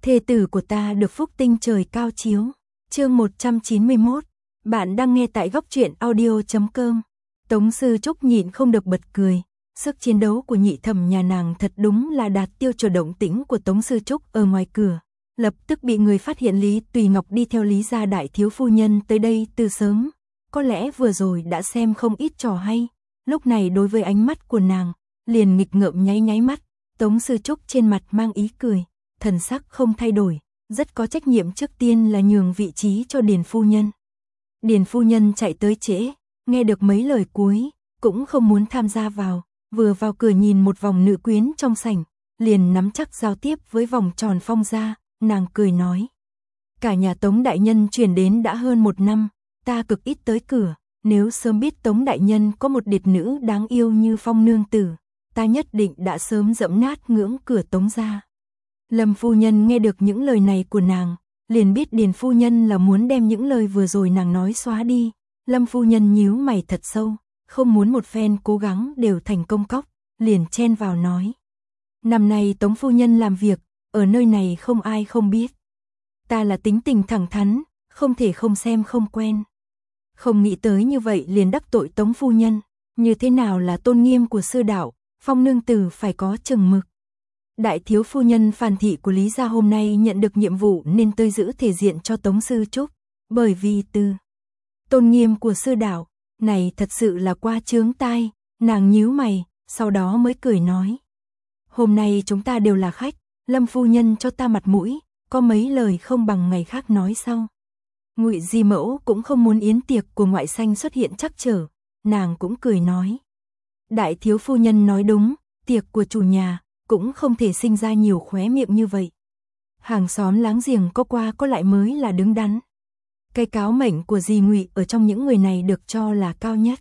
thê tử của ta được phúc tinh trời cao chiếu. Chương 191. Bạn đang nghe tại góc truyện audio.com. Tống Sư Trúc nhịn không được bật cười. Sức chiến đấu của nhị thẩm nhà nàng thật đúng là đạt tiêu chuẩn. Động tĩnh của Tống Sư Trúc ở ngoài cửa, lập tức bị người phát hiện. Lý Tùy Ngọc đi theo Lý gia đại thiếu phu nhân tới đây từ sớm, có lẽ vừa rồi đã xem không ít trò hay. Lúc này đối với ánh mắt của nàng, liền nghịch ngợm nháy mắt. Tống Sư Trúc trên mặt mang ý cười, thần sắc không thay đổi, rất có trách nhiệm. Trước tiên là nhường vị trí cho Điền phu nhân. Điền phu nhân chạy tới trễ, nghe được mấy lời cuối, cũng không muốn tham gia vào, vừa vào cửa nhìn một vòng nữ quyến trong sảnh, liền nắm chắc giao tiếp với vòng tròn Phong gia, nàng cười nói: cả nhà Tống đại nhân chuyển đến đã hơn 1 năm, ta cực ít tới cửa, nếu sớm biết Tống đại nhân có một điệt nữ đáng yêu như Phong nương tử, ta nhất định đã sớm dẫm nát ngưỡng cửa Tống gia. Lâm phu nhân nghe được những lời này của nàng, liền biết Điền phu nhân là muốn đem những lời vừa rồi nàng nói xóa đi. Lâm phu nhân nhíu mày thật sâu, không muốn một phen cố gắng đều thành công cóc, liền chen vào nói: năm nay Tống phu nhân làm việc, ở nơi này không ai không biết. Ta là tính tình thẳng thắn, không thể không xem không quen. Không nghĩ tới như vậy liền đắc tội Tống phu nhân, như thế nào là tôn nghiêm của sư đạo, Phong nương tử phải có chừng mực. Đại thiếu phu nhân Phan thị của Lý gia hôm nay nhận được nhiệm vụ nên tới giữ thể diện cho Tống Sư Trúc, bởi vì từ tôn nghiêm của sư đạo này thật sự là qua chướng tai. Nàng nhíu mày, sau đó mới cười nói: hôm nay chúng ta đều là khách, Lâm phu nhân cho ta mặt mũi, có mấy lời không bằng ngày khác nói sau. Ngụy Di Mẫu cũng không muốn yến tiệc của ngoại sanh xuất hiện trắc trở, nàng cũng cười nói: đại thiếu phu nhân nói đúng, tiệc của chủ nhà cũng không thể sinh ra nhiều khóe miệng như vậy. Hàng xóm láng giềng có qua có lại mới là đứng đắn. Cái cáo mệnh của dì Ngụy ở trong những người này được cho là cao nhất.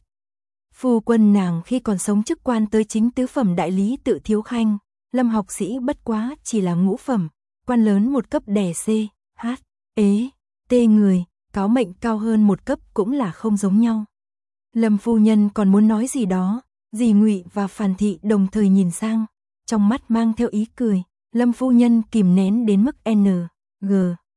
Phu quân nàng khi còn sống chức quan tới chính tứ phẩm đại lý tự thiếu khanh, Lâm học sĩ bất quá chỉ là ngũ phẩm, quan lớn một cấp đẻ C, H, ế, T người, cáo mệnh cao hơn một cấp cũng là không giống nhau. Lâm phu nhân còn muốn nói gì đó, dì Ngụy và Phan thị đồng thời nhìn sang, trong mắt mang theo ý cười. Lâm phu nhân kìm nén đến mức N, G,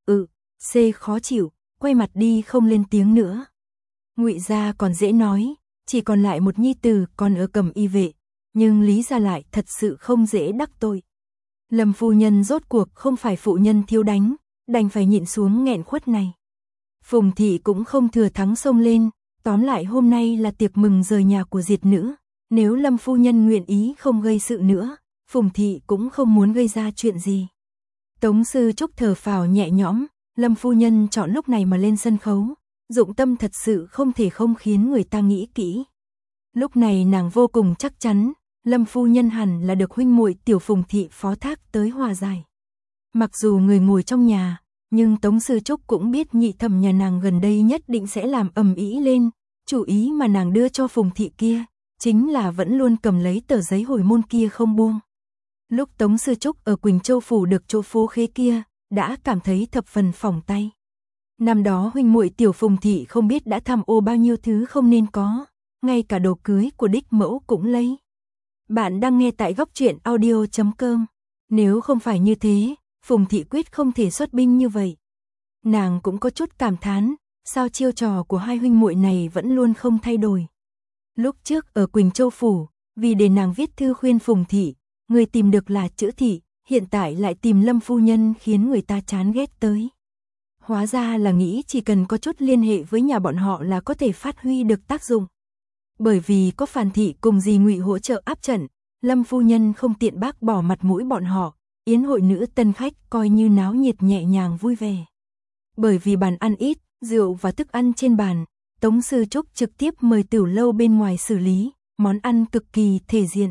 C khó chịu, quay mặt đi không lên tiếng nữa. Ngụy gia còn dễ nói, chỉ còn lại một nhi tử còn ở Cẩm Y vệ, nhưng Lý gia lại thật sự không dễ đắc tội. Lâm phu nhân rốt cuộc không phải phụ nhân thiếu đánh, đành phải nhịn xuống nghẹn khuất này. Phùng thị cũng không thừa thắng xông lên, tóm lại hôm nay là tiệc mừng rời nhà của diệt nữ, nếu Lâm phu nhân nguyện ý không gây sự nữa, Phùng thị cũng không muốn gây ra chuyện gì. Tống Sư Trúc thở phào nhẹ nhõm, Lâm phu nhân chọn lúc này mà lên sân khấu, dụng tâm thật sự không thể không khiến người ta nghĩ kỹ. Lúc này nàng vô cùng chắc chắn, Lâm phu nhân hẳn là được huynh muội tiểu Phùng thị phó thác tới hòa giải. Mặc dù người ngồi trong nhà, nhưng Tống Sư Trúc cũng biết nhị thẩm nhà nàng gần đây nhất định sẽ làm ầm ĩ lên. Chủ ý mà nàng đưa cho Phùng thị kia, chính là vẫn luôn cầm lấy tờ giấy hồi môn kia không buông. Lúc Tống Sư Trúc ở Quỳnh Châu phủ được chỗ phố khế kia, đã cảm thấy thập phần phỏng tay. Năm đó huynh muội tiểu Phùng thị không biết đã tham ô bao nhiêu thứ không nên có, ngay cả đồ cưới của đích mẫu cũng lấy. Bạn đang nghe tại góc truyện audio.com. Nếu không phải như thế, Phùng thị quyết không thể xuất binh như vậy. Nàng cũng có chút cảm thán, sao chiêu trò của hai huynh muội này vẫn luôn không thay đổi. Lúc trước ở Quỳnh Châu phủ, vì để nàng viết thư khuyên Phùng thị, người tìm được là chữ thị, hiện tại lại tìm Lâm phu nhân khiến người ta chán ghét tới. Hóa ra là nghĩ chỉ cần có chút liên hệ với nhà bọn họ là có thể phát huy được tác dụng. Bởi vì có Phan thị cùng dì Ngụy hỗ trợ áp trận, Lâm phu nhân không tiện bác bỏ mặt mũi bọn họ, yến hội nữ tân khách coi như náo nhiệt nhẹ nhàng vui vẻ. Bởi vì bàn ăn ít, rượu và thức ăn trên bàn, Tống Sư Trúc trực tiếp mời tiểu lâu bên ngoài xử lý, món ăn cực kỳ thể diện.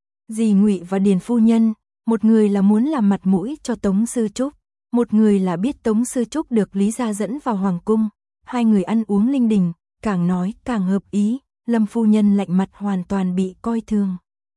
Dì Ngụy và Điền phu nhân, một người là muốn làm mặt mũi cho Tống Sư Trúc, một người là biết Tống Sư Trúc được Lý gia dẫn vào hoàng cung, hai người ăn uống linh đình, càng nói càng hợp ý, Lâm phu nhân lạnh mặt hoàn toàn bị coi thường.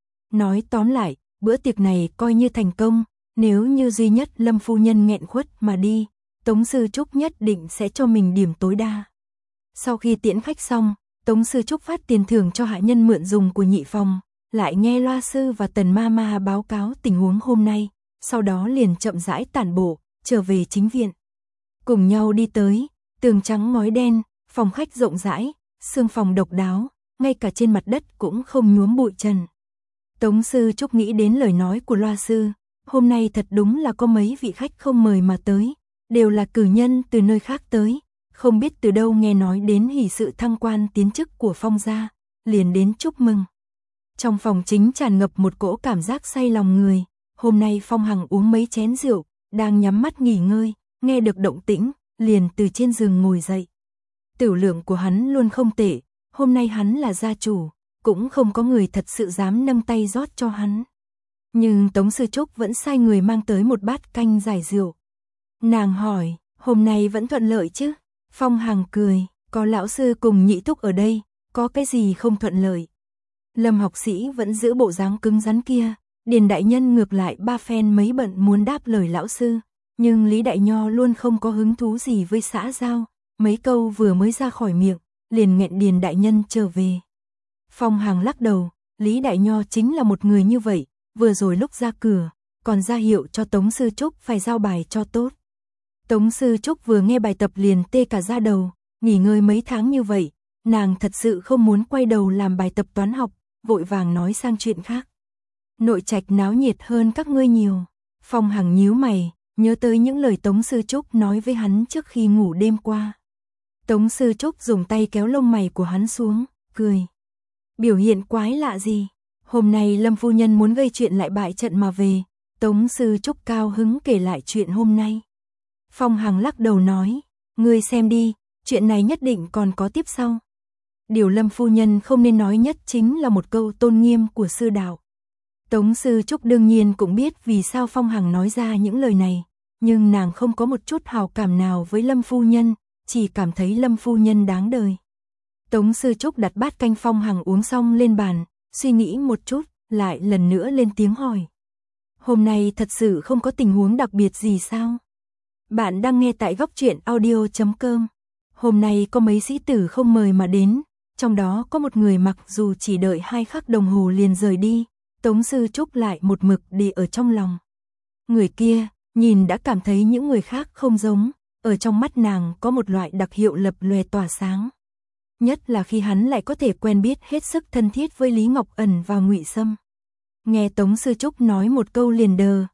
Nói tóm lại, bữa tiệc này coi như thành công, nếu như duy nhất Lâm phu nhân nghẹn khuất mà đi, Tống Sư Trúc nhất định sẽ cho mình điểm tối đa. Sau khi tiễn khách xong, Tống Sư Trúc phát tiền thưởng cho hạ nhân mượn dùng của nhị phòng, lại nghe loa sư và Tần ma ma báo cáo tình huống hôm nay, sau đó liền chậm rãi tản bộ, trở về chính viện. Cùng nhau đi tới, tường trắng ngói đen, phòng khách rộng rãi, sương phòng độc đáo, ngay cả trên mặt đất cũng không nhuốm bụi trần. Tống Sư Trúc nghĩ đến lời nói của Loa Sư, hôm nay thật đúng là có mấy vị khách không mời mà tới, đều là cử nhân từ nơi khác tới, không biết từ đâu nghe nói đến hỷ sự thăng quan tiến chức của Phong gia, liền đến chúc mừng. Trong phòng chính tràn ngập một cỗ cảm giác say lòng người, hôm nay Phong Hằng uống mấy chén rượu, đang nhắm mắt nghỉ ngơi, nghe được động tĩnh, liền từ trên giường ngồi dậy. Tiểu lượng của hắn luôn không tệ, hôm nay hắn là gia chủ, cũng không có người thật sự dám nâng tay rót cho hắn. Nhưng Tống Sư Trúc vẫn sai người mang tới một bát canh giải rượu. Nàng hỏi, hôm nay vẫn thuận lợi chứ? Phong Hằng cười, có lão sư cùng nhị thúc ở đây, có cái gì không thuận lợi? Lâm học sĩ vẫn giữ bộ dáng cứng rắn kia, Điền đại nhân ngược lại ba phen mấy bận muốn đáp lời lão sư, nhưng Lý Đại Nho luôn không có hứng thú gì với xã giao, mấy câu vừa mới ra khỏi miệng, liền nghẹn Điền đại nhân trở về. Phong Hằng lắc đầu, Lý Đại Nho chính là một người như vậy, vừa rồi lúc ra cửa, còn ra hiệu cho Tống Sư Trúc phải giao bài cho tốt. Tống Sư Trúc vừa nghe bài tập liền tê cả da đầu, nghỉ ngơi mấy tháng như vậy, nàng thật sự không muốn quay đầu làm bài tập toán học, vội vàng nói sang chuyện khác. Nội trạch náo nhiệt hơn các ngươi nhiều. Phong Hằng nhíu mày, nhớ tới những lời Tống Sư Trúc nói với hắn trước khi ngủ đêm qua. Tống Sư Trúc dùng tay kéo lông mày của hắn xuống, cười. Biểu hiện quái lạ gì? Hôm nay Lâm phu nhân muốn gây chuyện lại bại trận mà về. Tống Sư Trúc cao hứng kể lại chuyện hôm nay. Phong Hằng lắc đầu nói, ngươi xem đi, chuyện này nhất định còn có tiếp sau. Điều Lâm phu nhân không nên nói nhất chính là một câu tôn nghiêm của sư đạo. Tống Sư Trúc đương nhiên cũng biết vì sao Phong Hằng nói ra những lời này, nhưng nàng không có một chút hào cảm nào với Lâm phu nhân, chỉ cảm thấy Lâm phu nhân đáng đời. Tống Sư Trúc đặt bát canh Phong Hằng uống xong lên bàn, suy nghĩ một chút, lại lần nữa lên tiếng hỏi. Hôm nay thật sự không có tình huống đặc biệt gì sao? Bạn đang nghe tại Góc Truyện Audio.com. Hôm nay có mấy sĩ tử không mời mà đến, trong đó có một người mặc dù chỉ đợi 2 khắc đồng hồ liền rời đi, Tống Sư Trúc lại một mực để ở trong lòng. Người kia, nhìn đã cảm thấy những người khác không giống, ở trong mắt nàng có một loại đặc hiệu lập lòe tỏa sáng. Nhất là khi hắn lại có thể quen biết hết sức thân thiết với Lý Ngọc Ẩn và Ngụy Sâm. Nghe Tống Sư Trúc nói một câu liền đờ,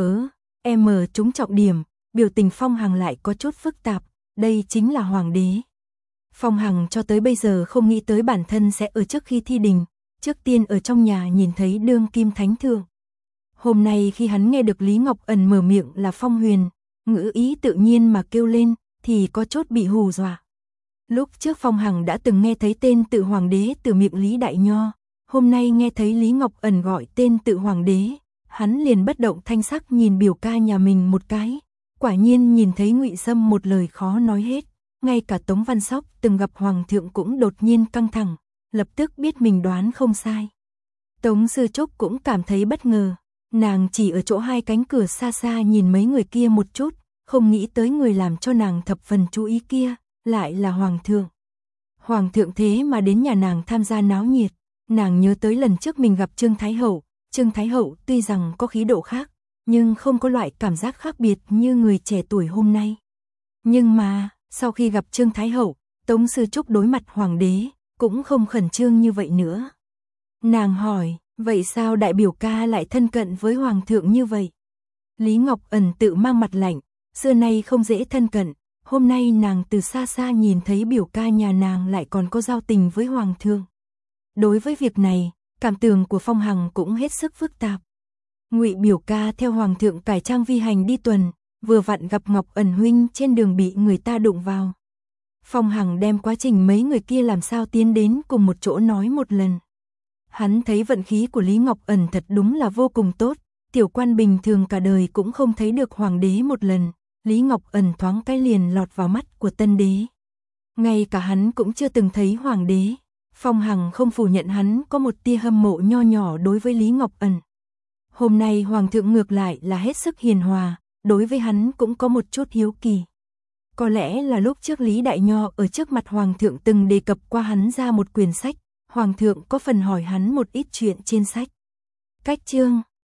em trúng trọng điểm, biểu tình Phong Hằng lại có chút phức tạp, đây chính là hoàng đế. Phong Hằng cho tới bây giờ không nghĩ tới bản thân sẽ ở trước khi thi đình, trước tiên ở trong nhà nhìn thấy đương kim thánh thượng. Hôm nay khi hắn nghe được Lý Ngọc Ẩn mở miệng là Phong Huyền, ngữ ý tự nhiên mà kêu lên, thì có chút bị hù dọa. Lúc trước Phong Hằng đã từng nghe thấy tên tự hoàng đế từ miệng Lý Đại Nho, hôm nay nghe thấy Lý Ngọc Ẩn gọi tên tự hoàng đế, hắn liền bất động thanh sắc nhìn biểu ca nhà mình một cái, quả nhiên nhìn thấy Ngụy Sâm một lời khó nói hết, ngay cả Tống Văn Sóc từng gặp hoàng thượng cũng đột nhiên căng thẳng, lập tức biết mình đoán không sai. Tống Sư Trúc cũng cảm thấy bất ngờ, nàng chỉ ở chỗ 2 cánh cửa xa xa nhìn mấy người kia một chút, không nghĩ tới người làm cho nàng thập phần chú ý kia, lại là hoàng thượng. Hoàng thượng thế mà đến nhà nàng tham gia náo nhiệt, nàng nhớ tới lần trước mình gặp Trương Thái Hậu tuy rằng có khí độ khác, nhưng không có loại cảm giác khác biệt như người trẻ tuổi hôm nay. Nhưng mà, sau khi gặp Trương Thái Hậu, Tống Sư Trúc đối mặt hoàng đế, cũng không khẩn trương như vậy nữa. Nàng hỏi, vậy sao đại biểu ca lại thân cận với hoàng thượng như vậy? Lý Ngọc Ẩn tự mang mặt lạnh, xưa nay không dễ thân cận, hôm nay nàng từ xa xa nhìn thấy biểu ca nhà nàng lại còn có giao tình với hoàng thượng. Đối với việc này, cảm tưởng của Phong Hằng cũng hết sức phức tạp. Ngụy biểu ca theo hoàng thượng cải trang vi hành đi tuần, vừa vặn gặp Ngọc Ẩn huynh trên đường bị người ta đụng vào. Phong Hằng đem quá trình mấy người kia làm sao tiến đến cùng một chỗ nói một lần. Hắn thấy vận khí của Lý Ngọc Ẩn thật đúng là vô cùng tốt, tiểu quan bình thường cả đời cũng không thấy được hoàng đế một lần, Lý Ngọc Ẩn thoáng cái liền lọt vào mắt của tân đế. Ngay cả hắn cũng chưa từng thấy hoàng đế, Phong Hằng không phủ nhận hắn có một tia hâm mộ nho nhỏ đối với Lý Ngọc Ẩn. Hôm nay hoàng thượng ngược lại là hết sức hiền hòa, đối với hắn cũng có một chút hiếu kỳ. Có lẽ là lúc trước Lý Đại Nho ở trước mặt hoàng thượng từng đề cập qua hắn ra một quyển sách, hoàng thượng có phần hỏi hắn một ít chuyện trên sách. Cách chương